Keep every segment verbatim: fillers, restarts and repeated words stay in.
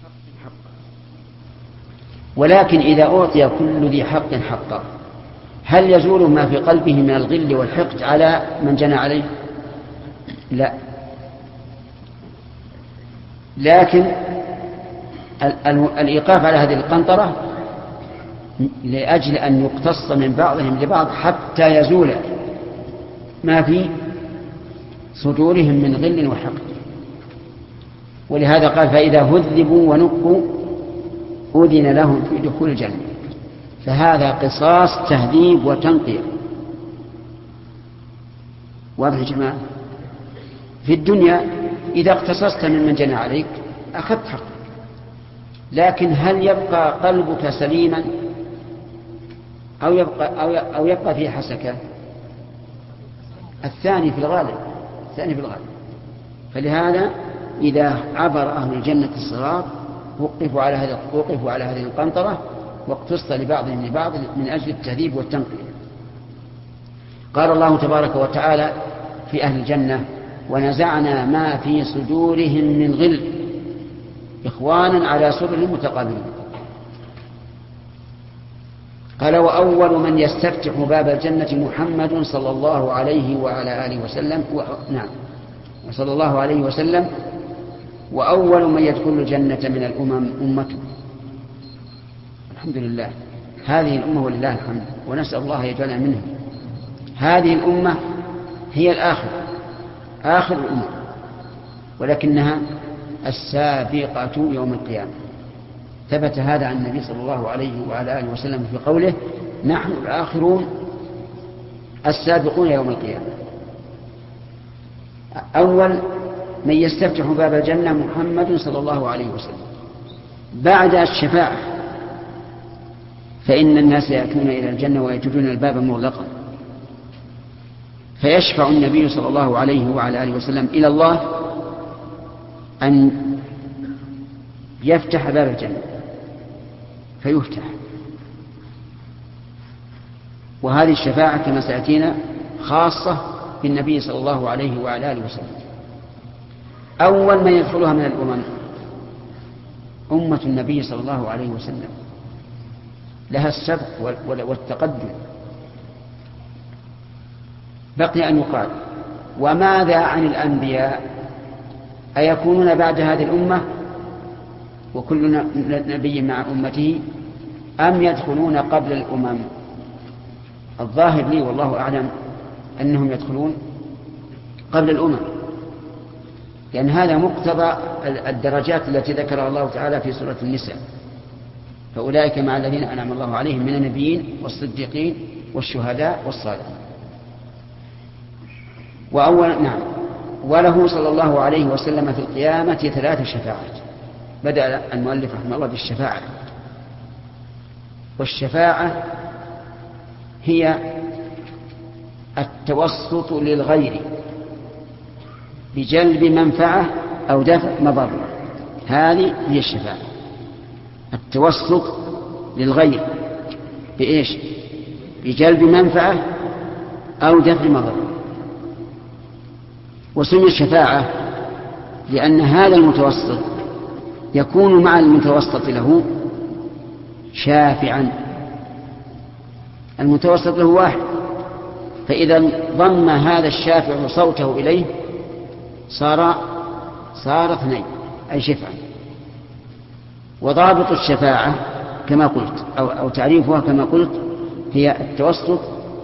ولكن إذا أعطي كل ذي حق حقه هل يزول ما في قلبه من الغل والحقد على من جنى عليه؟ لا، لكن الإيقاف على هذه القنطرة لأجل أن يقتص من بعضهم لبعض حتى يزول ما في صدورهم من غل وحقد. ولهذا قال فإذا هذبوا ونقوا أذن لهم في دخول الجنة. فهذا قصاص تهذيب وتنقية. واضح يا جماعة؟ في الدنيا إذا اقتصصت من من جنى عليك أخذت حقك، لكن هل يبقى قلبك سليما أو يبقى, أو أو يبقى فيه حسكة؟ الثاني في الغالب الثاني في الغالب. فلهذا إذا عبر أهل الجنة الصراط وقفوا على هذه وقفوا على هذه القنطرة واقتص لبعضهم لبعض من أجل التهذيب والتنقية. قال الله تبارك وتعالى في أهل الجنة ونزعنا ما في صدورهم من غل إخوانا على سرر متقابلين. قال وأول من يستفتح باب الجنة محمد صلى الله عليه وعلى آله وسلم و... نعم صلى الله عليه وسلم وأول من يدخل الجنة من الأمم أمته. الحمد لله، هذه الأمة ولله الحمد، ونسأل الله يجعلنا منهم. هذه الأمة هي الآخر آخر الأمة، ولكنها السابقة يوم القيامة. ثبت هذا عن النبي صلى الله عليه وعلى آله وسلم في قوله نحن الآخرون السابقون يوم القيامة. أول من يستفتح باب الجنة محمد صلى الله عليه وسلم. بعد الشفاعة فإن الناس يأتون إلى الجنة ويجدون الباب مغلقا، فيشفع النبي صلى الله عليه وعلى آله وسلم إلى الله أن يفتح باب الجنة فيفتح. وهذه الشفاعة كما سيأتينا خاصة بالنبي صلى الله عليه وعلى آله وسلم. أول من يدخلها من الأمم أمة النبي صلى الله عليه وسلم، لها السبق والتقدم. بقي أن يقال وماذا عن الأنبياء؟ أيكونون بعد هذه الأمة وكل نبي مع أمته أم يدخلون قبل الأمم؟ الظاهر لي والله أعلم أنهم يدخلون قبل الأمم، لأن هذا مقتضى الدرجات التي ذكرها الله تعالى في سورة النساء. فأولئك مع الذين أنعم الله عليهم من النبيين والصديقين والشهداء والصالحين. وأول نعم وله صلى الله عليه وسلم في القيامة ثلاث شفاعات. بدأ المؤلف رحمه الله بالشفاعة. والشفاعة هي التوسط للغير بجلب منفعة أو دفع مضرة. هذه هي الشفاعة، التوسط للغير بإيش؟ بجلب منفعة أو دفع مضرة. وسمي الشفاعة لأن هذا المتوسط يكون مع المتوسط له شافعا. المتوسط له واحد، فإذا ضم هذا الشافع صوته إليه صار صار اثنين أي شفعا. وضابط الشفاعة كما قلت أو, أو تعريفها كما قلت هي التوسط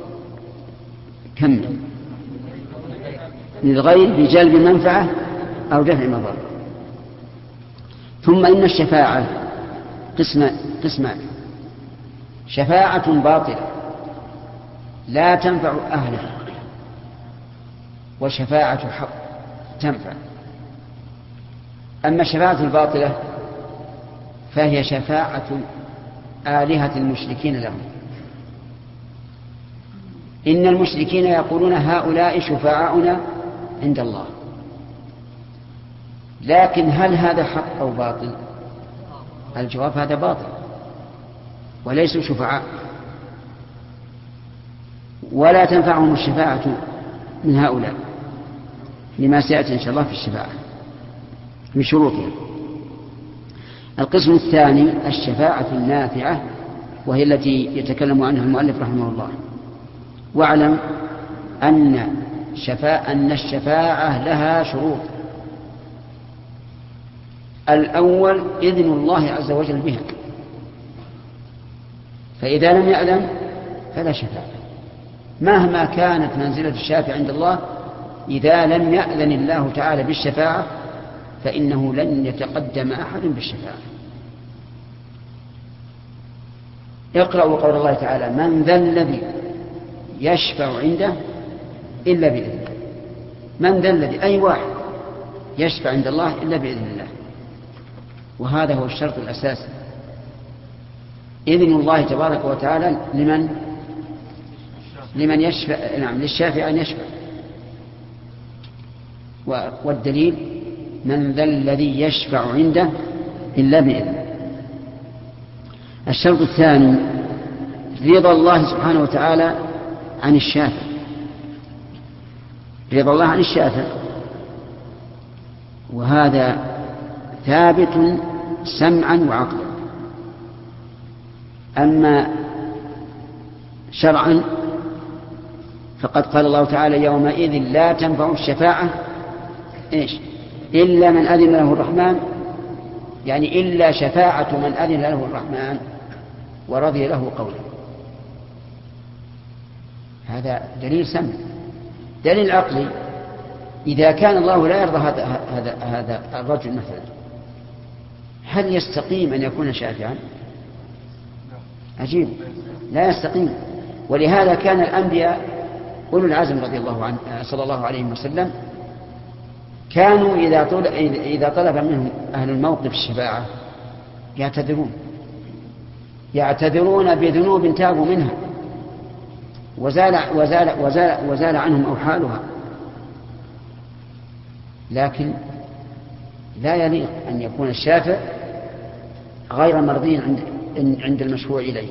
كمل للغير بجلب منفعة أو دفع مضرة. ثم إن الشفاعة قسم قسمان: شفاعة باطلة لا تنفع أهلها، وشفاعة حق تنفع. أما الشفاعة الباطلة فهي شفاعة آلهة المشركين لهم. إن المشركين يقولون هؤلاء شفاعاؤنا عند الله، لكن هل هذا حق أو باطل؟ الجواب هذا باطل، وليسوا شفعاء، ولا تنفعهم الشفاعة من هؤلاء، لما سيأتي إن شاء الله في الشفاعة من شروطها. القسم الثاني الشفاعة النافعة، وهي التي يتكلم عنها المؤلف رحمه الله. واعلم أن شفاعة أن الشفاعة لها شروط. الأول إذن الله عز وجل بها، فإذا لم يأذن فلا شفاعة مهما كانت منزلة الشافع عند الله. إذا لم يأذن الله تعالى بالشفاعة فإنه لن يتقدم أحد بالشفاعة. اقرأوا قول الله تعالى: من ذا الذي يشفع عنده إلا بإذنه. من ذا الذي، أي واحد يشفع عند الله إلا بإذن الله، وهذا هو الشرط الأساسي. إذن الله تبارك وتعالى لمن لمن يشفع، نعم، للشافع أن يشفع. والدليل: من ذا الذي يشفع عنده إلا بإذنه. الشرط الثاني رضا الله سبحانه وتعالى عن الشافع. رضا الله عن الشافع، وهذا ثابت سمعا وعقلا. أما شرعا فقد قال الله تعالى: يومئذ لا تنفع الشفاعة إيش إلا من أذن له الرحمن، يعني إلا شفاعة من أذن له الرحمن ورضي له قوله. هذا دليل سمع. دليل عقلي: إذا كان الله لا يرضى هذا هذا هذا الرجل مثلا، هل يستقيم أن يكون شافعا؟ عجيب، لا يستقيم. ولهذا كان الأنبياء أولو العزم رضي الله عنه صلى الله عليه وسلم كانوا إذا طلب, إذا طلب منهم أهل الموقف الشفاعة يعتذرون يعتذرون بذنوب تابوا منها وزال, وزال, وزال, وزال عنهم أوحالها. لكن لا يليق أن يكون الشافع غير مرضي عند, عند المشفوع إليه.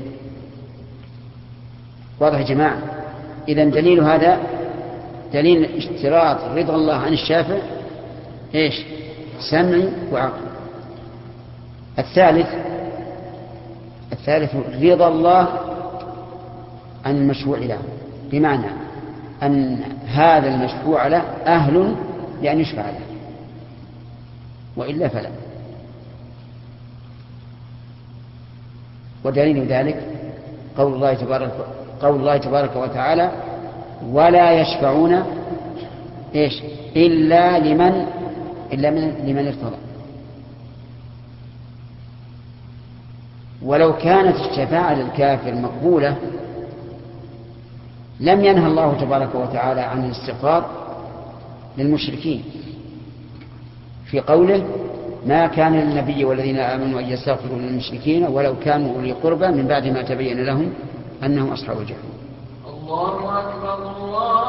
واضح يا جماعة؟ إذن دليل هذا دليل اشتراط رضا الله عن الشافع إيش؟ سمع وعقل. الثالث الثالث رضا الله عن المشفوع له، بمعنى أن هذا المشفوع له أهل لأن يشفع له، وإلا فلا. ودليل ذلك قول الله تبارك قول الله تبارك وتعالى: ولا يشفعون إيش إلا لمن إلا من لمن ارتضى. ولو كانت الشفاعة للكافر مقبولة لم ينهى الله تبارك وتعالى عن الاستغفار للمشركين في قوله: ما كان للنبي والذين آمنوا أن يستغفروا للمشركين ولو كانوا أولي قربى من بعد ما تبين لهم أنهم أصحاب الجحيم. الله أكبر الله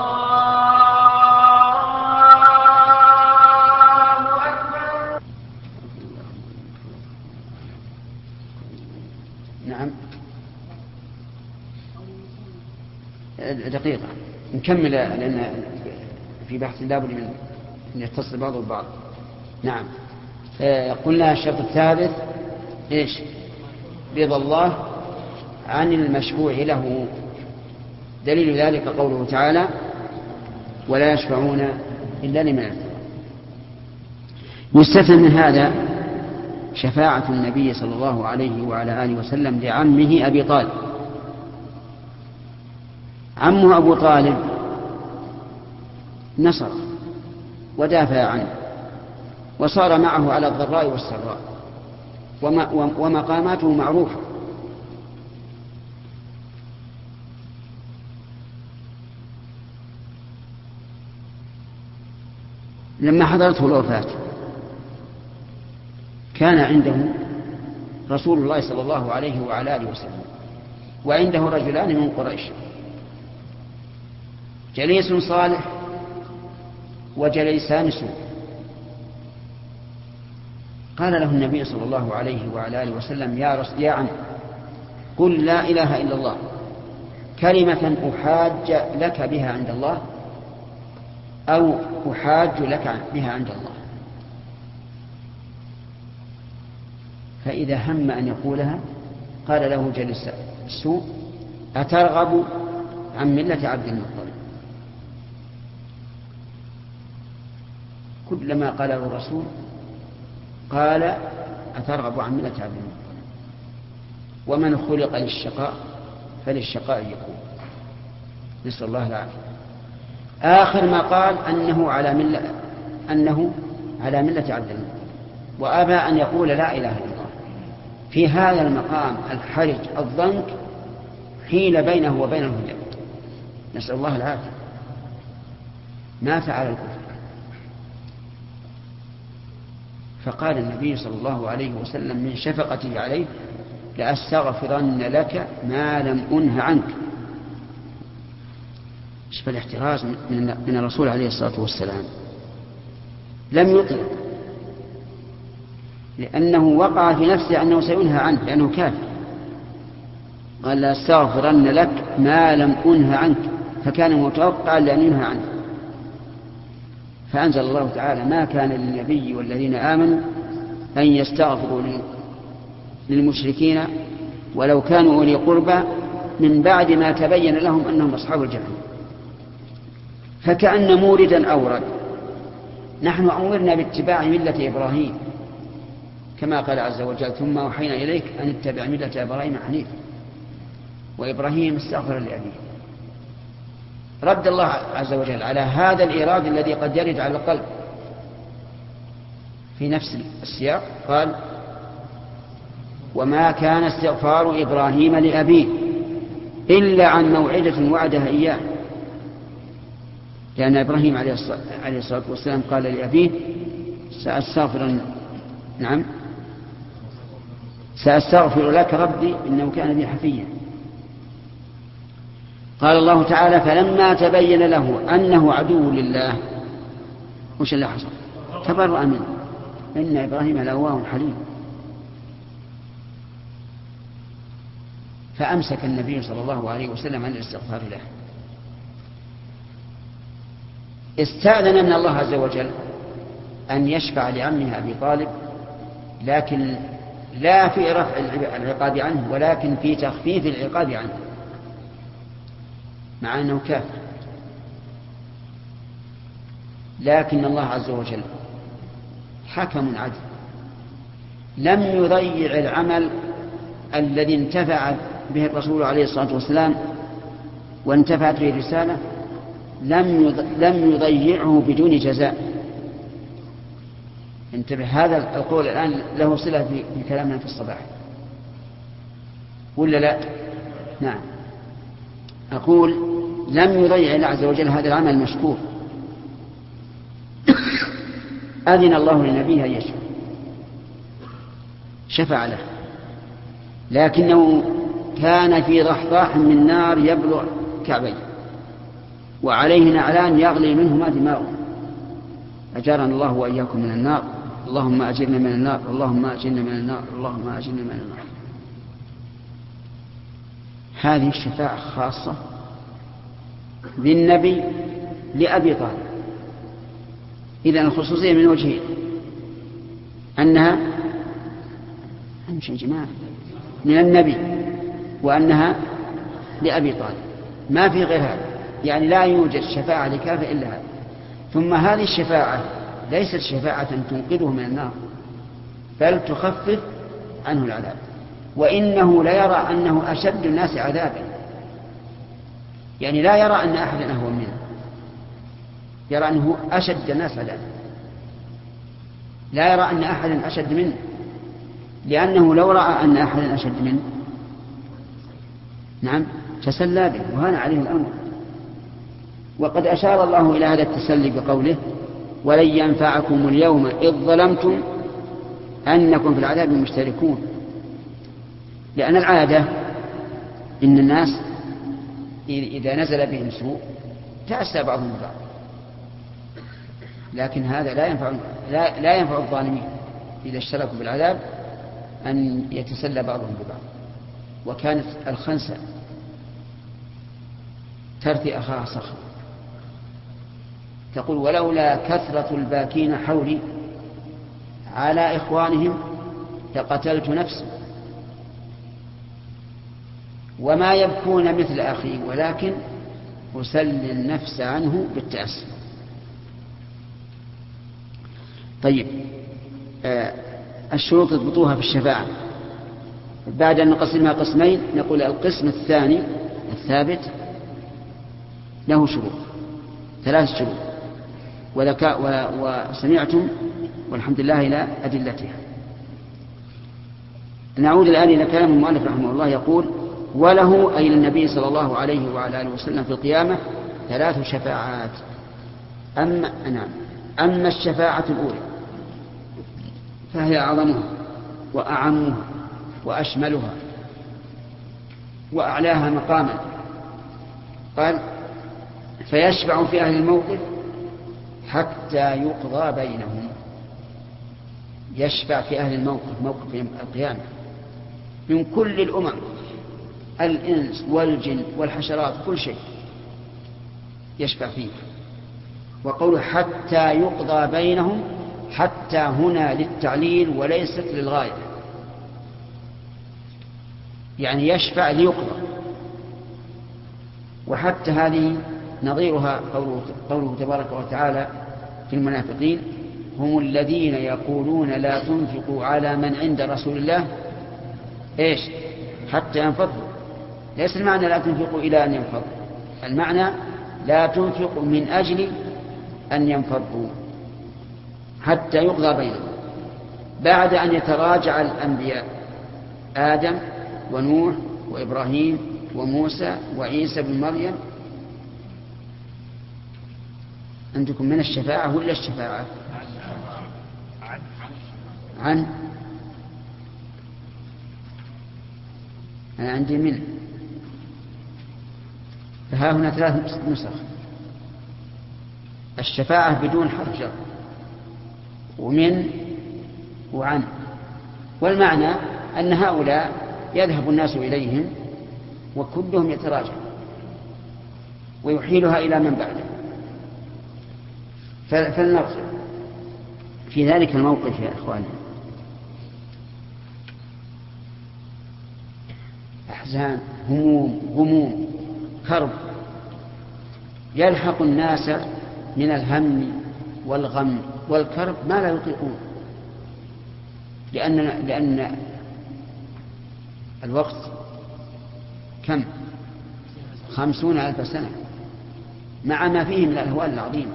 أكبر. نعم، دقيقة نكمل لأن في بحث لابد من أن يتصل بعض البعض. نعم، قلنا الشرط الثالث إيش؟ رضا الله عن المشفوع له. دليل ذلك قوله تعالى: ولا يشفعون إلا لمن ارتضى. يستثنى من هذا شفاعة النبي صلى الله عليه وعلى آله وسلم لعمه أبي طالب. عمه أبو طالب نصر ودافع عنه وصار معه على الضراء والسراء، ومقاماته معروفة. لما حضرته الوفاة كان عنده رسول الله صلى الله عليه وعلى آله وسلم، وعنده رجلان من قريش، جليس صالح وجليسان سوء. قال له النبي صلى الله عليه وعلى آله وسلم: يا رسول يا عم، قل لا إله إلا الله كلمة أحاج لك بها عند الله أو أحاج لك بها عند الله. فإذا هم أن يقولها قال له جلس السوء: أترغب عن ملة عبد المطلب؟ كلما قاله الرسول قال: أترغب عن ملة عبد المطلب. ومن خلق للشقاء فللشقاء يكون. نسأل الله العافية. آخر ما قال أنه على ملة أنه على ملة عبد المطلب، وأبى أن يقول لا إله إلا الله. في هذا المقام الحرج الضنك حيل بينه وبين الهدى، نسأل الله العافية. مات على الكفر. فقال النبي صلى الله عليه وسلم من شفقته عليه: لأستغفرن لك ما لم أنه عنك. شوف الاحتراز من الرسول عليه الصلاة والسلام، لم يطلق، لأنه وقع في نفسه أنه سينهى عنه لأنه كافر. قال: لأستغفرن لك ما لم أنه عنك، فكان متوقعا لأن ينهى عنه. فأنزل الله تعالى: ما كان للنبي والذين آمنوا أن يستغفروا للمشركين ولو كانوا أولي قربى من بعد ما تبين لهم أنهم أصحاب الجحيم. فكأن موردا أورد: نحن أمرنا باتباع ملة إبراهيم، كما قال عز وجل: ثم أوحينا إليك أن اتبع ملة إبراهيم حنيفا. وإبراهيم استغفر لأبيه. رد الله عز وجل على هذا الإيراد الذي قد يرد على القلب في نفس السياق، قال: وما كان استغفار إبراهيم لأبيه إلا عن موعدة وعدها إياه. لأن إبراهيم عليه الصلاة والسلام قال لأبيه: سأستغفر نعم سأستغفر لك ربي إنه كان بي حفيا. قال الله تعالى: فلما تبين له أنه عدو لله وش اللي حصل؟ تبرأ منه إن إبراهيم لأواه حليم. فأمسك النبي صلى الله عليه وسلم عن الاستغفار له. استأذن من الله عز وجل أن يشفع لعمه أبي طالب، لكن لا في رفع العقاب عنه ولكن في تخفيف العقاب عنه، مع أنه كافر. لكن الله عز وجل حكم عدل، لم يضيع العمل الذي انتفع به الرسول عليه الصلاة والسلام وانتفعت به الرسالة، لم يضيعه بدون جزاء. انتبه، هذا القول الآن له صلة في كلامنا في الصباح ولا لا؟ نعم، أقول لم يضيع الله عز وجل هذا العمل المشكور. أذن الله لنبيه أن يشفع، شفع له، لكنه كان في ضحضاح من نار يبلغ كعبيه، وعليه نعلان يغلي منهما دماغه. أجارنا الله وإياكم من النار. اللهم أجرنا من النار، اللهم أجرنا من النار، اللهم أجرنا من النار. هذه الشفاعة خاصة بالنبي لأبي طالب. إذن الخصوصية من وجهين: أنها مش جماعة من النبي، وأنها لأبي طالب، ما في غير هذا. يعني لا يوجد شفاعة لكافر إلا هذا. ثم هذه الشفاعة ليست شفاعة تنقذه من النار، بل تخفف عنه العذاب. وإنه لا يرى أنه أشد الناس عذابا، يعني لا يرى أن أحدا أهون منه، يرى أنه أشد الناس عذابا، لا يرى أن أحدا أشد منه، لأنه لو رأى أن أحدا أشد منه نعم تسلى به وهان عليه الأمر. وقد أشار الله إلى هذا التسلي بقوله: ولن ينفعكم اليوم إذ ظلمتم أنكم في العذاب مشتركون. لأن العادة إن الناس إذا نزل بهم سوء تأسى بعضهم ببعض، لكن هذا لا ينفع لا, لا ينفع الظالمين إذا اشتركوا بالعذاب أن يتسلى بعضهم ببعض. وكانت الخنسة ترثي أخاها صخر تقول: ولولا كثرة الباكين حولي على إخوانهم لقتلت نفسا، وما يبكون مثل أخي ولكن أسلي النفس عنه بالتأسف. طيب، آه الشروط اضبطوها في الشفاعة. بعد أن نقسمها قسمين نقول القسم الثاني الثابت له شروط، ثلاث شروط، وذكاء وسمعتم والحمد لله إلى أدلتها. نعود الآن إلى كلام المؤلف رحمه الله، يقول: وله أي للنبي صلى الله عليه وعلى آله وسلم في القيامة ثلاث شفاعات. أما, نعم أما الشفاعة الأولى فهي أعظمها وأعمها وأشملها وأعلاها مقاما. قال: فيشفع في أهل الموقف حتى يقضى بينهم. يشفع في أهل الموقف، موقف القيامة، من كل الأمم، الإنس والجن والحشرات، كل شيء يشفع فيه. وقوله حتى يقضى بينهم، حتى هنا للتعليل وليست للغاية، يعني يشفع ليقضى. وحتى هذه نظيرها قوله, قوله تبارك وتعالى في المنافقين: هم الذين يقولون لا تنفقوا على من عند رسول الله إيش حتى ينفضوا. ليس المعنى لا تنفقوا إلى أن ينفضوا، المعنى لا تنفقوا من أجل أن ينفضوا حتى يقضى بينهم، بعد أن يتراجع الأنبياء آدم ونوح وإبراهيم وموسى وعيسى بن مريم. عندكم من الشفاعة ولا الشفاعة؟ عن أنا عندي من، فها هنا ثلاث نسخ: الشفاعة بدون حرف جر، ومن، وعن. والمعنى أن هؤلاء يذهب الناس إليهم وكلهم يتراجع ويحيلها إلى من بعده. فلنرجع في ذلك الموقف يا إخواني. أحزان، هموم، غموم، كرب يلحق الناس من الهم والغم والكرب ما لا يطيقون، لأن لأن الوقت كم؟ خمسون ألف سنة، مع ما فيه من الأهوال العظيمة.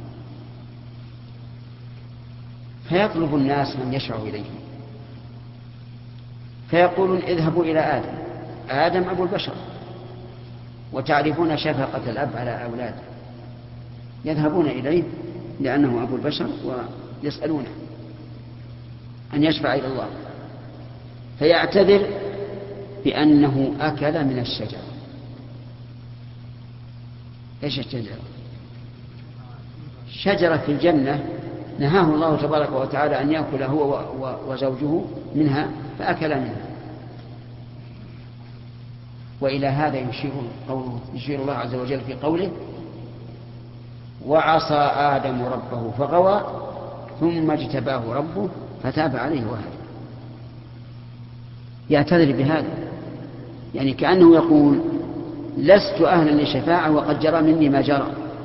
فيطلب الناس من يشفع إليهم، فيقولون: اذهبوا إلى آدم. آدم أبو البشر، وتعرفون شفقة الأب على أولاده، يذهبون إليه لأنه أبو البشر ويسألونه أن يشفع إلى الله، فيعتذر بأنه أكل من الشجرة. إيش الشجرة؟ شجرة في الجنة نهاه الله تبارك وتعالى أن يأكل هو وزوجه منها، فأكل منها. وإلى هذا يشير, يشير الله عز وجل في قوله: وعصى آدم ربه فغوى ثم اجتباه ربه فتاب عليه وهدى. يعتذر بهذا، يعني كأنه يقول: لست أهلا لشفاعة وقد جرى مني ما جرى.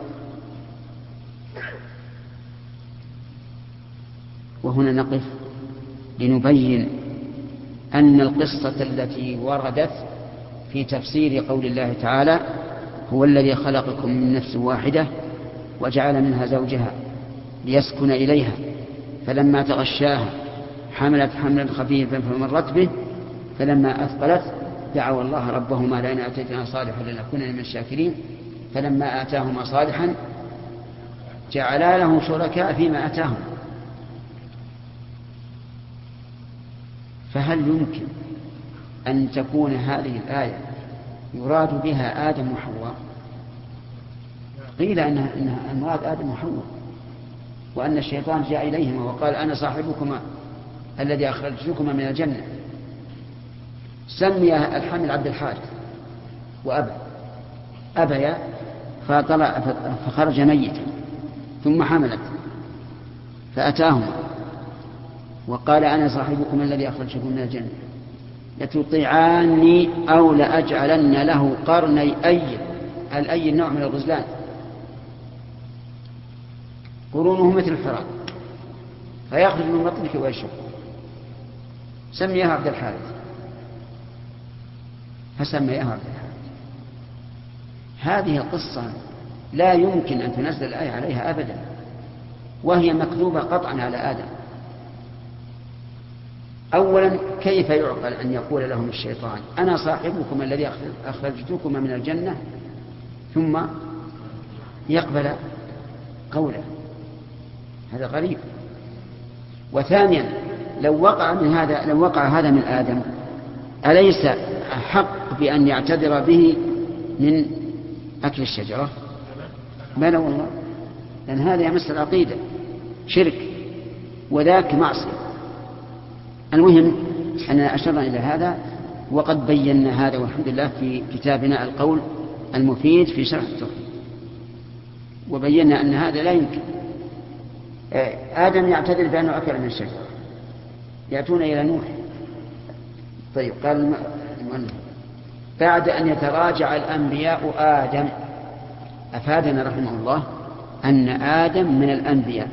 وهنا نقف لنبين أن القصة التي وردت في تفسير قول الله تعالى: هو الذي خلقكم من نفس واحدة وجعل منها زوجها ليسكن إليها فلما تغشاها حملت حملا خفيفا فمرت به فلما أثقلت دعوا الله ربهما لئن آتيتنا صالحا لنكونن من الشاكرين فلما آتاهما صالحا جعلا له شركاء فيما آتاهم. فهل يمكن أن تكون هذه الآية يراد بها آدم وحواء؟ قيل إنها, إنها مراد آدم وحواء، وأن الشيطان جاء إليهما وقال: أنا صاحبكما الذي أخرجتكما من الجنة. سمي الحمل عبد الحارث وأبى أبيا فطلع فخرج ميتا، ثم حملت فأتاهما وقال أنا صاحبكم الذي أخرجكم من الجنة لتطيعاني أو لأجعلن له قرني أي الأي نوع من الغزلان قرونه مثل الحرام فيخرج من بطنك ويشرب سميها عبد الحارث فسميها عبد الحارث. هذه القصة لا يمكن أن تنزل الآية عليها أبدا وهي مكذوبة قطعا على آدم. أولا كيف يعقل أن يقول لهم الشيطان أنا صاحبكم الذي أخرجتكم من الجنة ثم يقبل قوله؟ هذا غريب. وثانيا لو وقع من هذا لو وقع هذا من آدم أليس أحق بأن يعتذر به من أكل الشجرة؟ بلى والله، لأن هذا يمس العقيدة شرك وذاك معصية. المهم أننا أشرنا إلى هذا وقد بينا هذا والحمد لله في كتابنا القول المفيد في شرح التوحيد، وبينا أن هذا لا يمكن. آدم يعتذر بأنه أكل من الشجرة، يأتون إلى نوح. طيب قال المؤلف بعد أن يتراجع الأنبياء آدم أفادنا رحمه الله أن آدم من الأنبياء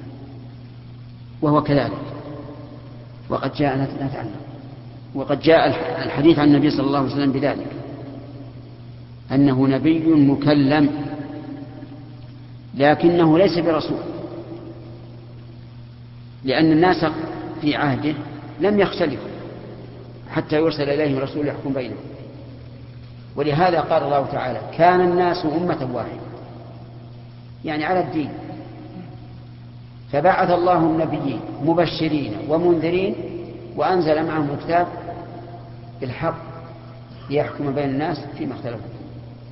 وهو كذلك، وقد جاء نتعلم وقد جاء الحديث عن النبي صلى الله عليه وسلم بذلك أنه نبي مكلم لكنه ليس برسول، لأن الناس في عهده لم يختلفوا حتى يرسل إليهم رسول يحكم بينهم. ولهذا قال الله تعالى كان الناس أمة واحدة، يعني على الدين، فبعث الله النبيين مبشرين ومنذرين وأنزل معهم الكتاب بالحق ليحكم بين الناس فيما اختلفوا فيه.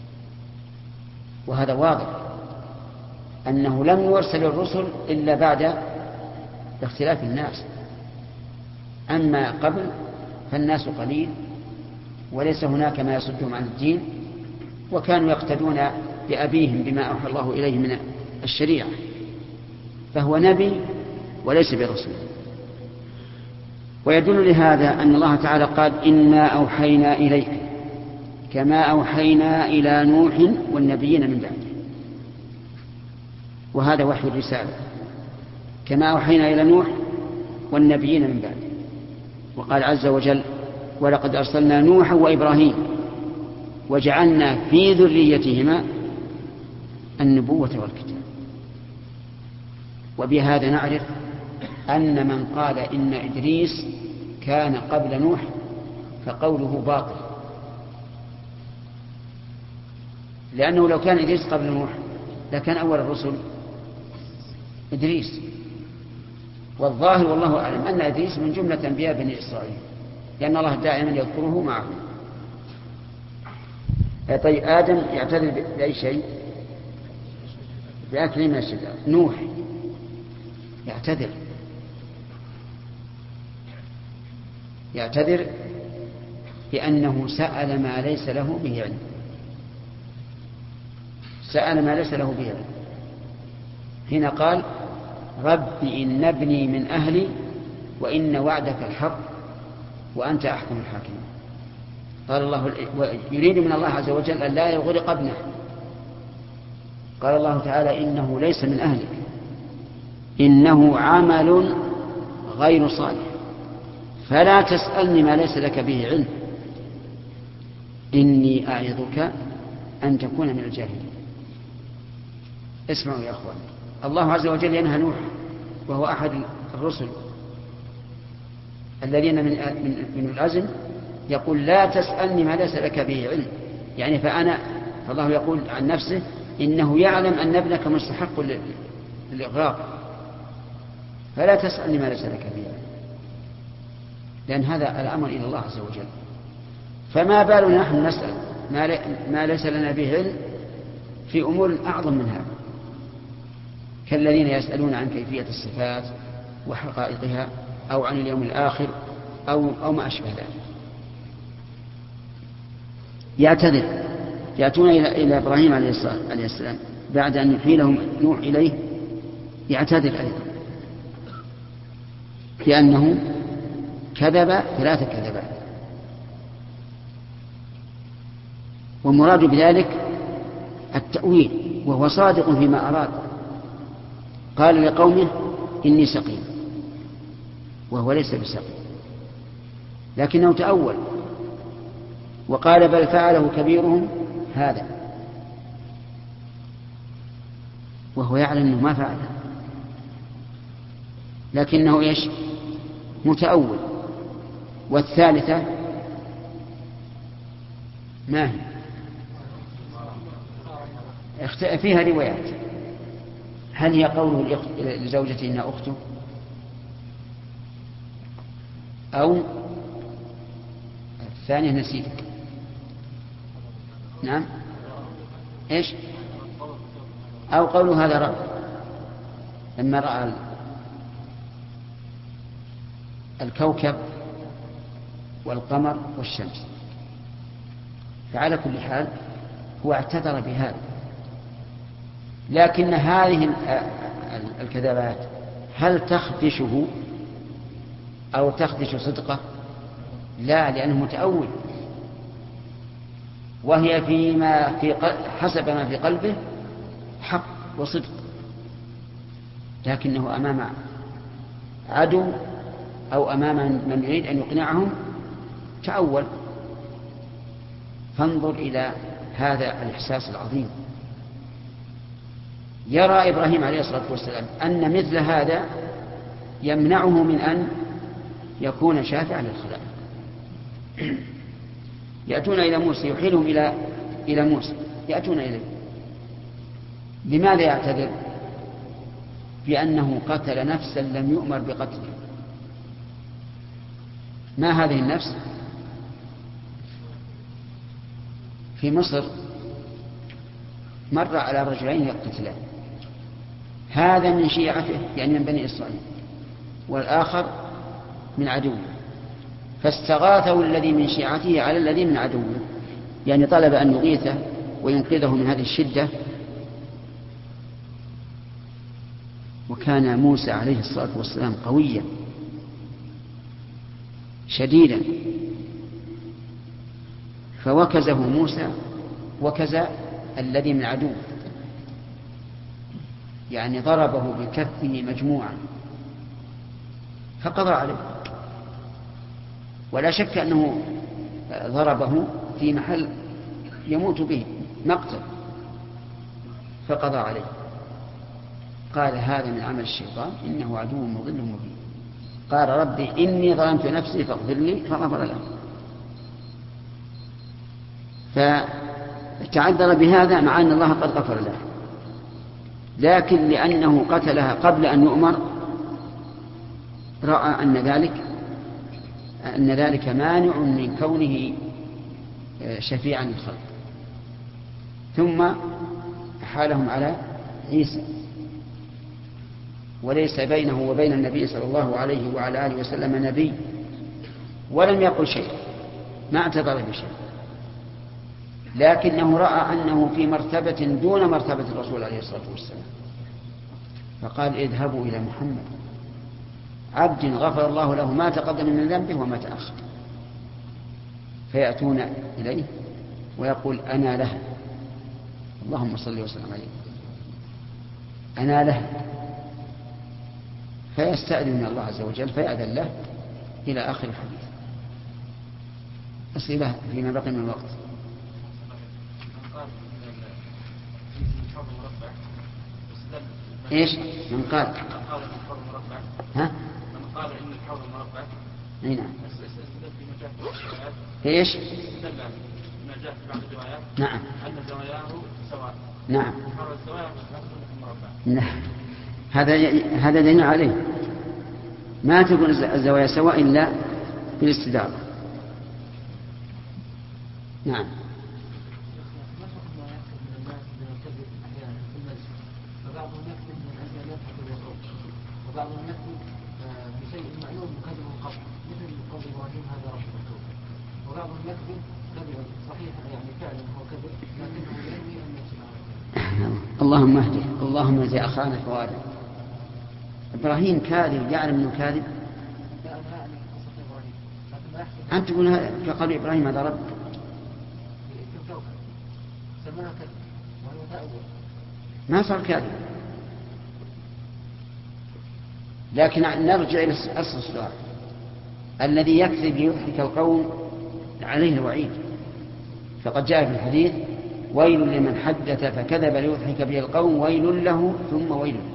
وهذا واضح أنه لم يرسل الرسل إلا بعد اختلاف الناس، أما قبل فالناس قليل وليس هناك ما يصدهم عن الدين، وكانوا يقتدون بأبيهم بما أوحى الله إليه من الشريعة، فهو نبي وليس برسول. ويدل لهذا أن الله تعالى قال إنا أوحينا إليك كما أوحينا إلى نوح والنبيين من بعده، وهذا وحي الرسالة كما أوحينا إلى نوح والنبيين من بعده. وقال عز وجل ولقد أرسلنا نوحا وإبراهيم وجعلنا في ذريتهما النبوة والكتاب. وبهذا نعرف أن من قال إن إدريس كان قبل نوح فقوله باطل، لأنه لو كان إدريس قبل نوح لكان أول الرسل إدريس. والظاهر والله أعلم أن إدريس من جملة أنبياء بني إسرائيل، لأن الله دائما يذكره معه. طيب آدم يعتذر بأي شيء؟ بأكل من الشجرة. نوح يعتذر يعتذر بأنه سأل ما ليس له به علم، سأل ما ليس له به علم. هنا قال رب إن ابني من أهلي وإن وعدك الحق وأنت أحكم الحاكمين. قال الله يريد من الله عز وجل أن لا يغرق ابنه. قال الله تعالى إنه ليس من أهلك إنه عمل غير صالح فلا تسألني ما ليس لك به علم إني أعظك أن تكون من الجاهلين. اسمعوا يا أخوان، الله عز وجل ينهى نوح وهو أحد الرسل الذين من من العزم، يقول لا تسألني ما ليس لك به علم، يعني فأنا فالله يقول عن نفسه إنه يعلم أن ابنك مستحق للإغراق فلا تسألني ما ليس لك به علم، لأن هذا الأمر إلى الله عز وجل. فما بالنا نحن نسأل ما ليس لنا به علم في أمور أعظم من هذا، كالذين يسألون عن كيفية الصفات وحقائقها أو عن اليوم الآخر أو, أو ما أشبه ذلك. يعتذر يأتون إلى, إلى إبراهيم عليه السلام بعد أن يحيلهم نوح إليه، يعتذر أيضا لأنه كذب ثلاث كذبات. والمراد بذلك التأويل، وهو صادق فيما أراد. قال لقومه إني سقيم وهو ليس بسقيم، لكنه تأول وقال بل فعله كبيرهم هذا، وهو يعلم أنه ما فعله، لكنه إيش؟ متأول. والثالثة ما هي؟ فيها روايات، هل هي قوله لزوجته إنها أخته، أو الثانية نسيتك؟ نعم إيش؟ أو قوله هذا رب لما رأى الكوكب والقمر والشمس. فعلى كل حال هو اعتذر بهذا، لكن هذه الكذبات هل تخدشه أو تخدش صدقه؟ لا، لأنه متأول، وهي فيما في حسب ما في قلبه حق وصدق، لكنه أمام عدو أو أمام من يريد أن يقنعهم تأول. فانظر إلى هذا الإحساس العظيم. يرى إبراهيم عليه الصلاة والسلام أن مثل هذا يمنعه من أن يكون شافعا للخلائق. يأتون إلى موسى، يحيلهم إلى إلى موسى، يأتون إليه. لماذا يعتذر؟ بأنه قتل نفسا لم يؤمر بقتلها. ما هذه النفس؟ في مصر مر على رجلين يقتتلان، هذا من شيعته يعني من بني إسرائيل، والآخر من عدوه، فاستغاثه الذي من شيعته على الذي من عدوه، يعني طلب أن يغيثه وينقذه من هذه الشدة. وكان موسى عليه الصلاة والسلام قويا شديدا، فوكزه موسى وكز الذي من عدوه، يعني ضربه بكفه مجموعا فقضى عليه. ولا شك أنه ضربه في محل يموت به مقتل، فقضى عليه. قال هذا من عمل الشيطان إنه عدو مضل مبين. قال ربي إني ظلمت نفسي فاغفر لي فغفر له. فتعذر بهذا مع أن الله قد غفر له، لكن لأنه قتلها قبل أن يؤمر رأى أن ذلك أن ذلك مانع من كونه شفيعا للخلق، ثم حالهم على عيسى، وليس بينه وبين النبي صلى الله عليه وعلى آله وسلم نبي، ولم يقل شيء، ما اعتذر بشيء، لكنه رأى أنه في مرتبة دون مرتبة الرسول عليه الصلاة والسلام، فقال اذهبوا إلى محمد عبد غفر الله له ما تقدم من ذنبه وما تأخر. فيأتون إليه ويقول أنا له، اللهم صل وسلم عليه، أنا له، فيستأذن من الله عز وجل فيأذن له إلى آخر الحديث. أسئلة فيما بقي من الوقت. إيش من قال؟ ها؟ من قال إن الحوض مربع. أي نعم. إيش؟ ما جاء في بعض الروايات. نعم. أن زواياه سواء. نعم. حول الزوايا مربع. نعم. هذا ي... هذا دليل عليه. ما تكون الزوايا سواء إلا بالاستدارة. نعم. وبعضهم يكتب بشيء معلوم كذب قبل مثل قول ابراهيم هذا رب مكتوب، وبعضهم يكتب كذبا صحيحا يعني فعلا هو كذب لكنه ينوي ان يكتب. اللهم اهده، اللهم اهد اخانا فؤادا. ابراهيم كاذب، يعلم انه كاذب، أنت تقول كقول إبراهيم هذا رب سماها كذب وهو تأول ما صار كذب. لكن نرجع إلى أصل السؤال، الذي يكذب ليضحك القوم عليه الوعيد، فقد جاء في الحديث ويل لمن حدث فكذب ليضحك به القوم ويل له ثم ويل له.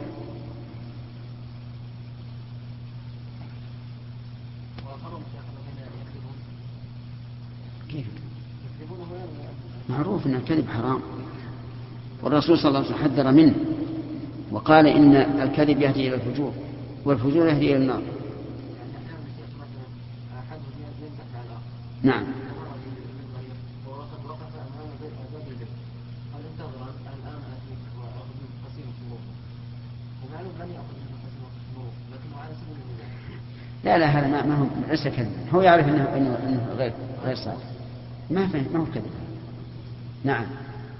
كيف؟ معروف أن الكذب حرام، والرسول صلى الله عليه وسلم حذر منه وقال إن الكذب يهدي إلى الفجور والفجور يهدي إلى النار. نعم. لا لا هذا ما هو ليس كذب، هو يعرف انه انه, إنه غير غير صادق، ما فهم ما هو كذب. نعم.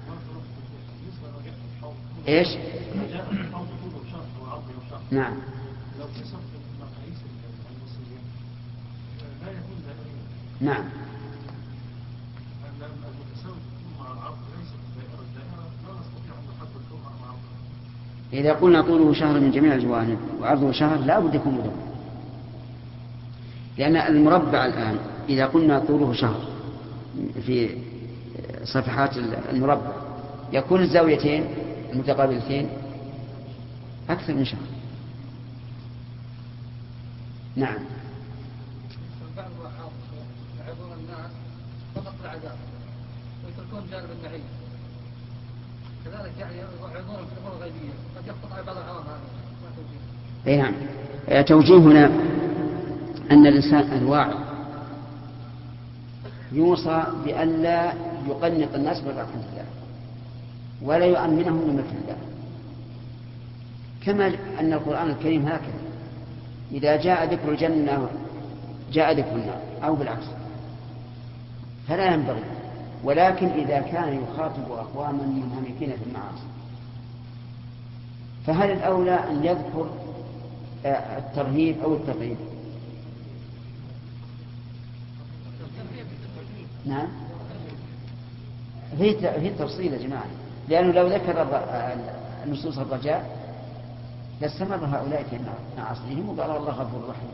ايش؟ نعم. نعم. إذا قلنا طوله شهر من جميع الجوانب وعرضه شهر لا بد يكون مدور، لأن المربع الآن إذا قلنا طوله شهر في صفحات المربع يكون الزاويتين المتقابلتين أكثر من شهر. نعم. يعظون الناس فقط العذاب ويتركون جانب النعيم، كذلك يعني يعظون في الأمور الغيبية قد يقطع بعض العوام هذا. أي نعم. توجيهنا أن الإنسان الواعي يوصى بألا يقنط الناس من رحمة الله ولا يؤمنهم من مكر الله، كما أن القرآن الكريم هكذا إذا جاء ذكر الجنة جاء ذكر النار أو بالعكس، فلا ينبغي. ولكن إذا كان يخاطب أقواما منهمكين في المعاصي فهل الأولى أن يذكر الترهيب أو الترهيب؟ نعم. في تفصيل يا جماعة، لأنه لو ذكر النصوص الرجاء لاستمر هؤلاء في معاصيهم وقال الله غفور رحيم،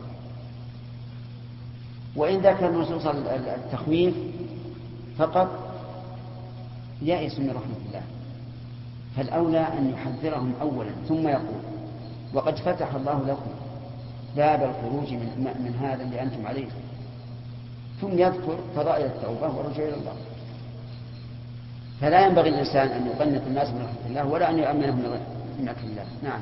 وإن ذكر نصوص التخويف فقط يائس من رحمة الله. فالأولى أن يحذرهم أولا ثم يقول وقد فتح الله لكم باب الخروج من, من هذا اللي أنتم عليه، ثم يذكر فضائل التوبة والرجوع إلى الله. فلا ينبغي الإنسان أن يقنط الناس من رحمة الله ولا أن يؤمنهم من مكر الله. نعم.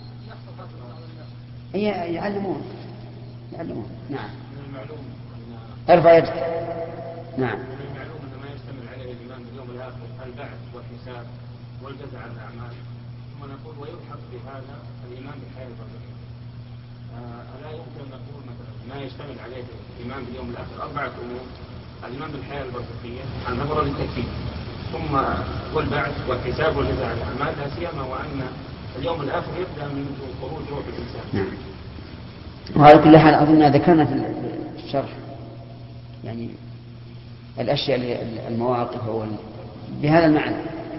يعلمون يعلمون. نعم. ارفع يدك. نعم. من المعلوم أن ما يشتمل عليه الإيمان باليوم الآخر البعث والحساب والجزاء على الأعمال، ثم نقول ويلحق بهذا الإيمان بالحياة البرزخية. ألا يمكن أن نقول مثلا ما يشتمل عليه الإيمان باليوم الآخر أربعة أمور: الإيمان بالحياة البرزخية، النظر للتكفير، ثم والبعث والحساب والجزاء على الأعمال، لا سيما وأن اليوم الآخر يبدأ من خروج روح الإنسان. نعم. وعلى كل حال أظن ذكرنا في الشرح يعني الأشياء المواقف أو بهذا المعنى.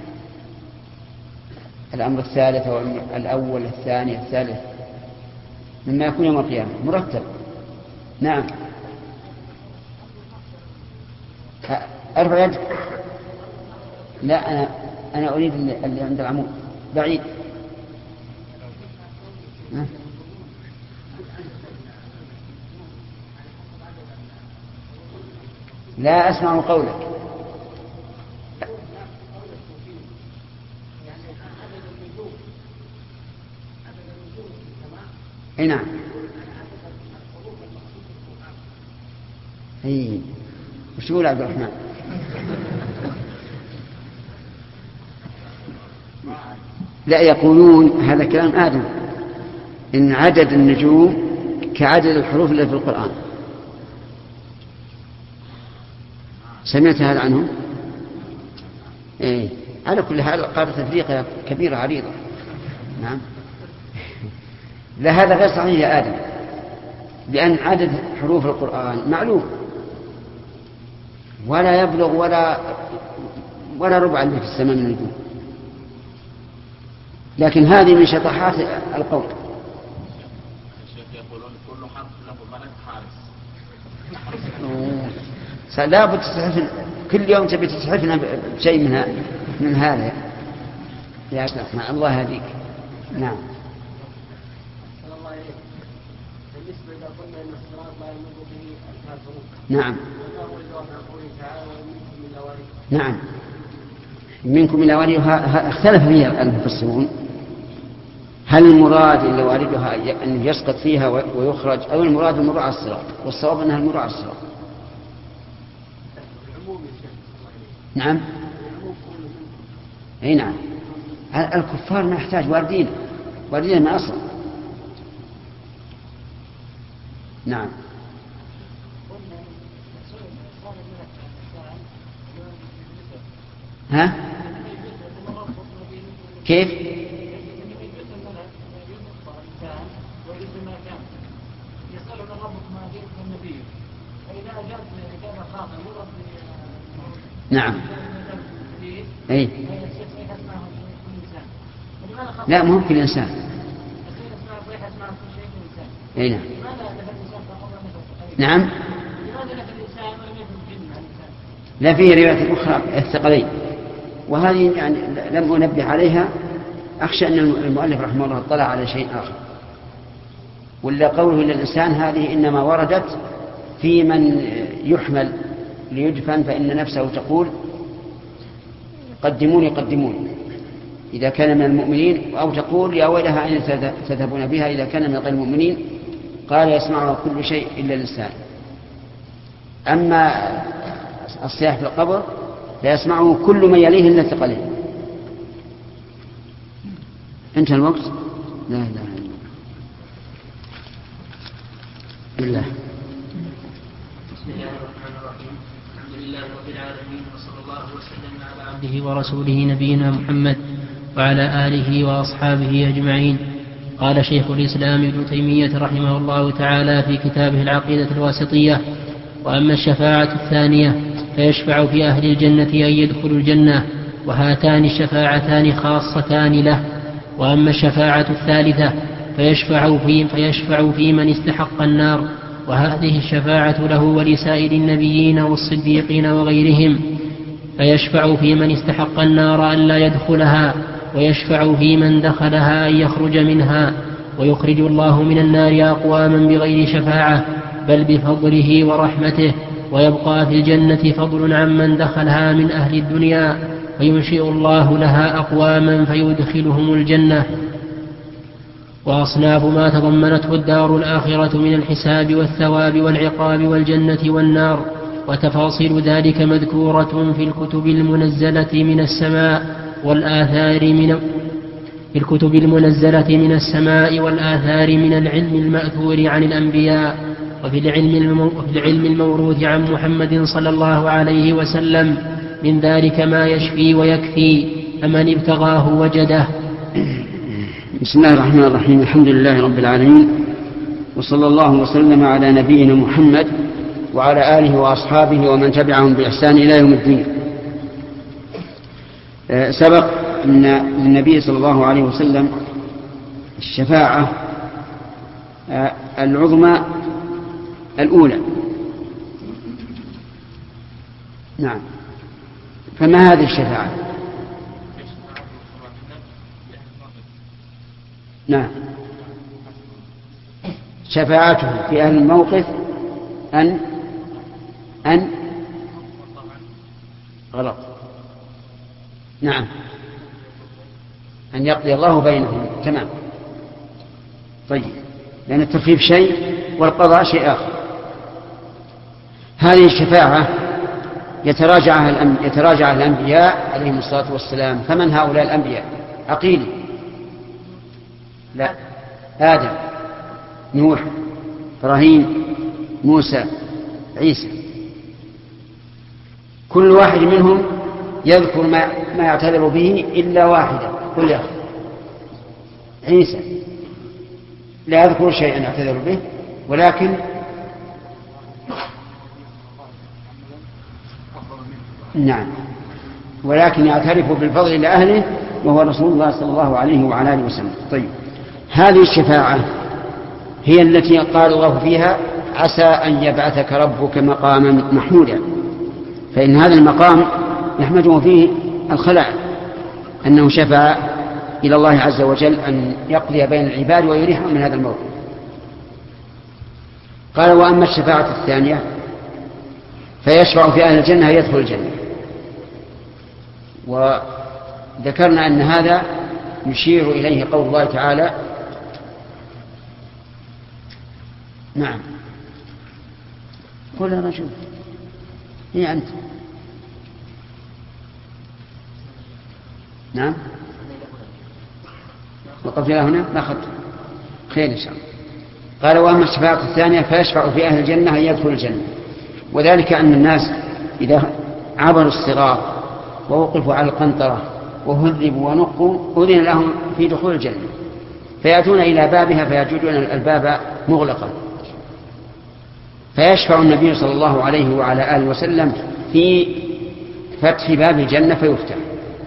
الأمر الثالث أو الأول الثاني الثالث مما يكون يوم القيامة مرتب. نعم. أرفع يدك. لا أنا أنا أريد اللي عند العمود بعيد. ها؟ لا أسمع قولك. اي نعم. اي وش يقول عبد الرحمن؟ لا يقولون هذا كلام آدم إن عدد النجوم كعدد الحروف اللي في القرآن. سمعت هذا عنه؟ إيه. على كل حال قارة أفريقيا كبيرة عريضة. نعم. لا هذا غير صحيح يا آدم، لأن عدد حروف القرآن معلوم ولا يبلغ ولا ولا ربع اللي في السماء من النجوم. لكن هذه من شطحات القول. الشيخ يقولون كل حرف له ملك حارس. لا بد تستحفن كل يوم، تبي تستحفن بشيء من من هذا يا مع الله هديك. نعم. بالنسبة إلى قلنا أن الصراط لا يمر به الكافرون. نعم. نعم. منكم إلى واردها اختلف فيها المفسرون، هل المراد إلا واردها أن يسقط فيها ويخرج، أو المراد المرور على الصراط؟ والصواب أنها المرور على الصراط. نعم. أي نعم. الكفار ما يحتاج، واردين واردين من أصل. نعم. ها؟ كيف؟ نعم. أي. لا ممكن الإنسان. أي نعم. نعم. لا فيه رواية أخرى الثقلين، وهذه يعني لم أنبه عليها، أخشى أن المؤلف رحمه الله اطلع على شيء آخر. ولا قوله إلا الإنسان هذه إنما وردت في من يحمل ليدفن فإن نفسه تقول قدموني قدموني إذا كان من المؤمنين، أو تقول يا ويلها أين تذهبون بها إذا كان من غير المؤمنين. قال يسمعها كل شيء إلا الإنسان. أما الصياح في القبر فيسمعه كل من يليه إلا الثقلين. انتهى الوقت. لا إله إلا الله. بسم الله الرحمن الرحيم. الحمد لله رب العالمين، وصلى الله وسلم على عبده ورسوله نبينا محمد وعلى آله وأصحابه أجمعين. قال شيخ الإسلام ابن تيمية رحمه الله تعالى في كتابه العقيدة الواسطية: وأما الشفاعة الثانية فيشفع في أهل الجنة أن يدخلوا الجنة، وهاتان الشفاعتان خاصتان له. وأما الشفاعة الثالثة فيشفع في, فيشفع في من استحق النار، وهذه الشفاعة له ولسائر النبيين والصديقين وغيرهم. فيشفع في من استحق النار أن لا يدخلها، ويشفع في من دخلها أن يخرج منها. ويخرج الله من النار أقواما بغير شفاعة، بل بفضله ورحمته، ويبقى في الجنة فضل عمن دخلها من أهل الدنيا، فينشئ الله لها أقواما فيدخلهم الجنة. وأصناف ما تضمنته الدار الآخرة من الحساب والثواب والعقاب والجنة والنار، وتفاصيل ذلك مذكورة في الكتب المنزلة من السماء والآثار من في الكتب المنزلة من السماء والآثار من العلم المأثور عن الأنبياء، وفي العلم العلم الموروث عن محمد صلى الله عليه وسلم من ذلك ما يشفي ويكفي، فمن ابتغاه وجده. بسم الله الرحمن الرحيم. الحمد لله رب العالمين، وصلى الله وسلم على نبينا محمد وعلى آله وأصحابه ومن تبعهم بإحسان إلى يوم الدين. سبق أن النبي صلى الله عليه وسلم الشفاعة العظمى الأولى. نعم. فما هذه الشفاعة؟ نعم. شفاعته في أهل الموقف أن أن غلط. نعم، أن يقضي الله بينهم. تمام. طيب، لأن الترتيب شيء والقضاء شيء آخر. هذه الشفاعة يتراجع يتراجع الأنبياء عليهم الصلاة والسلام. فمن هؤلاء الأنبياء؟ عقيل، لا، آدم، نوح، إبراهيم، موسى، عيسى. كل واحد منهم يذكر ما, ما يعتذر به إلا واحدة. قل يا أخي. عيسى لا يذكر شيئا يعتذر به، ولكن نعم، ولكن يعترف بالفضل لأهله وهو رسول الله صلى الله عليه وعلى آله وسلم. طيب، هذه الشفاعة هي التي قال الله فيها عسى أن يبعثك ربك مقاما محمودا، فإن هذا المقام يحمده فيه الخلائق أنه شفع إلى الله عز وجل أن يقضي بين العباد ويريحهم من هذا الموقف. قال وأما الشفاعة الثانية فيشفع في أهل الجنة يدخل الجنة، وذكرنا أن هذا يشير إليه قول الله تعالى نعم قل يا رجل هي أنت نعم وقف إلى هنا ما أخذت خير إن شاء الله. قال وأما الشفاعة الثانية فيشفع في أهل الجنة أن يدخل الجنة، وذلك أن الناس إذا عبروا الصراط ووقفوا على القنطرة وهذبوا ونقوا أذن لهم في دخول الجنة، فيأتون إلى بابها فيجدون الباب مغلقا، فيشفع النبي صلى الله عليه وعلى آله وسلم في فتح باب الجنة فيفتح.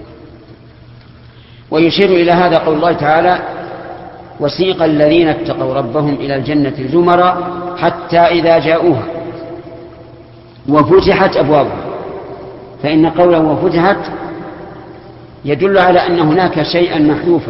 ويشير إلى هذا قول الله تعالى وسيق الذين اتقوا ربهم إلى الجنة زمرا حتى إذا جاءوها وفتحت أبوابها، فإن قوله وفتحت يدل على أن هناك شيئا محذوفا.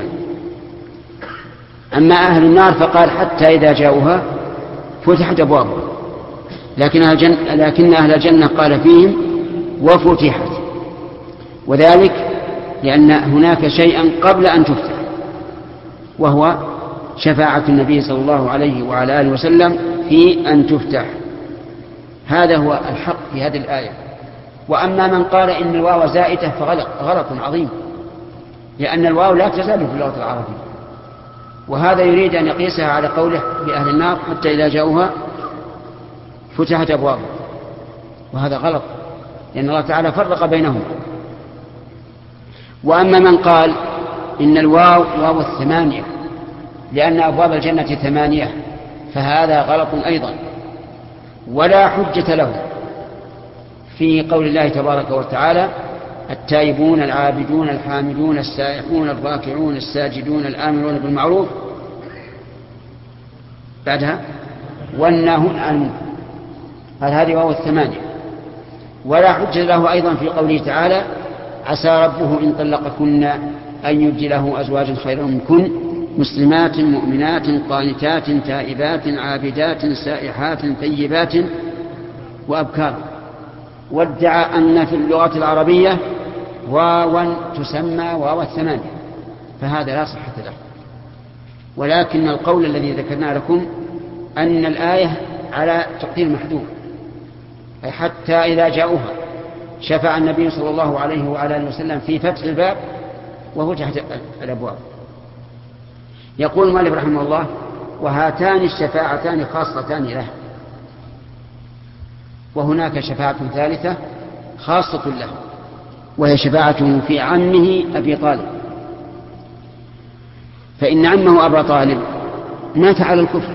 أما أهل النار فقال حتى إذا جاءوها فتحت أبوابها، لكن أهل الجنة, لكن أهل الجنة قال فيهم وفتحت، وذلك لأن هناك شيئا قبل أن تفتح وهو شفاعة النبي صلى الله عليه وعلى آله وسلم في أن تفتح. هذا هو الحق في هذه الآية. وأما من قال إن الواو زائدة فغلط غلط عظيم، لأن الواو لا تزال في اللغة العربية، وهذا يريد أن يقيسها على قوله بأهل النار حتى إذا جاءوها فتحت أبوابها، وهذا غلط لأن الله تعالى فرق بينهم. وأما من قال إن الواو واو الثمانية لأن أبواب الجنة ثمانية فهذا غلط أيضا، ولا حجة له في قول الله تبارك وتعالى التائبون العابدون الحامدون السائحون الراكعون الساجدون الآمرون بالمعروف بعدها والناهون عن المنكر، قال هذه واو الثمانية. ولا حجة له أيضا في قوله تعالى عسى ربه إن طلقكن أن يبدله أزواجا خيرا منكن مسلمات مؤمنات قانتات تائبات عابدات سائحات طيبات وأبكار. وادعى أن في اللغة العربية واوا تسمى واو الثمانية، فهذا لا صحة له. ولكن القول الذي ذكرنا لكم أن الآية على تقدير محذوف، أي حتى إذا جاءوها شفع النبي صلى الله عليه وعلى آله وسلم في فتح الباب وفتحت الأبواب. يقول المؤلف رحمه الله وهاتان الشفاعتان خاصتان له، وهناك شفاعة ثالثة خاصة له وهي شفاعته في عمه أبي طالب، فإن عمه أبا طالب مات على الكفر،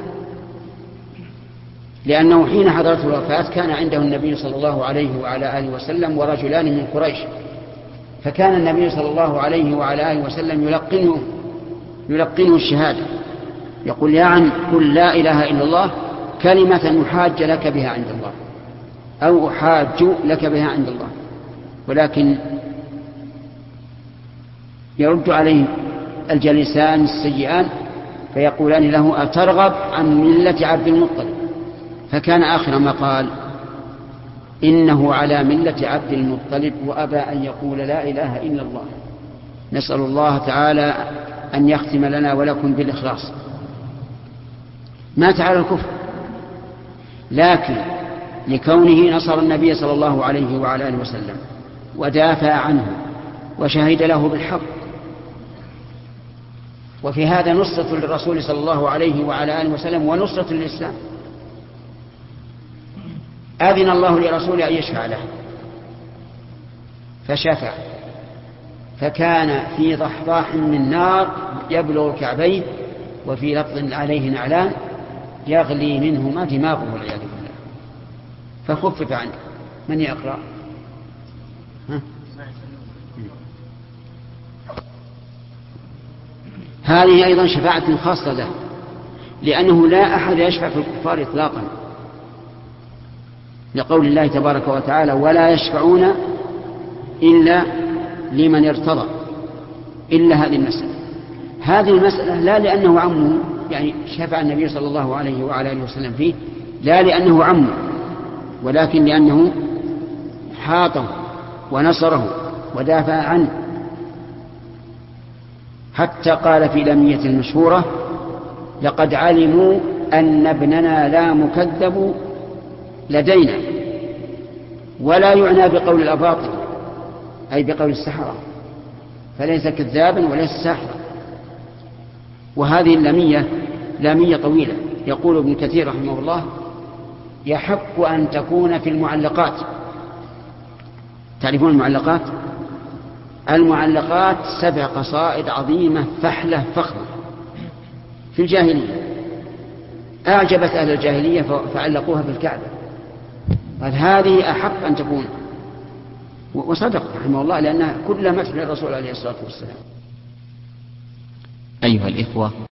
لأنه حين حضرته الوفاة كان عنده النبي صلى الله عليه وعلى آله وسلم ورجلان من قريش، فكان النبي صلى الله عليه وعلى آله وسلم يلقنه يلقنه الشهادة، يقول يا عم قل لا إله إلا الله كلمة أحاج لك بها عند الله أو أحاج لك بها عند الله. ولكن يرد عليه الجليسان السيئان فيقولان له أترغب عن ملة عبد المطلب، فكان آخر ما قال إنه على ملة عبد المطلب وأبى أن يقول لا إله إلا الله. نسأل الله تعالى أن يختم لنا ولكم بالإخلاص. مات على الكفر، لكن لكونه نصر النبي صلى الله عليه وعلى آله وسلم ودافع عنه وشهد له بالحق، وفي هذا نصرة للرسول صلى الله عليه وعلى آله وسلم ونصرة للإسلام. أذن الله لرسوله أن يشفع له فشفع، فكان في ضحضاح من نار يبلغ الكعبين، وفي لفظ عليه نعلان يغلي منهما دماغه والعياذ بالله، فخفف عنه. من يقرأ؟ ها؟ هذه أيضا شفاعة خاصة له، لأنه لا أحد يشفع في الكفار إطلاقا، لقول الله تبارك وتعالى ولا يشفعون إلا لمن ارتضى، إلا هذه المسألة. هذه المسألة لا لأنه عمه، يعني شفع النبي صلى الله عليه وعلى آله وسلم فيه لا لأنه عمه، ولكن لأنه حاطه ونصره ودافع عنه، حتى قال في لامية المشهورة لقد علموا أن ابننا لا مكذب لدينا، ولا يعنى بقول الأباطل أي بقول السحرة، فليس كذابا وليس ساحرا. وهذه اللامية لامية طويلة. يقول ابن كثير رحمه الله يحق أن تكون في المعلقات. تعرفون المعلقات؟ المعلقات سبع قصائد عظيمة فحلة فخمة في الجاهلية، أعجبت أهل الجاهلية فعلقوها في الكعبة. قال هذه أحق أن تكون، وصدق رحمه الله، لأنها كلها مدح للرسول عليه الصلاة والسلام. أيها الإخوة،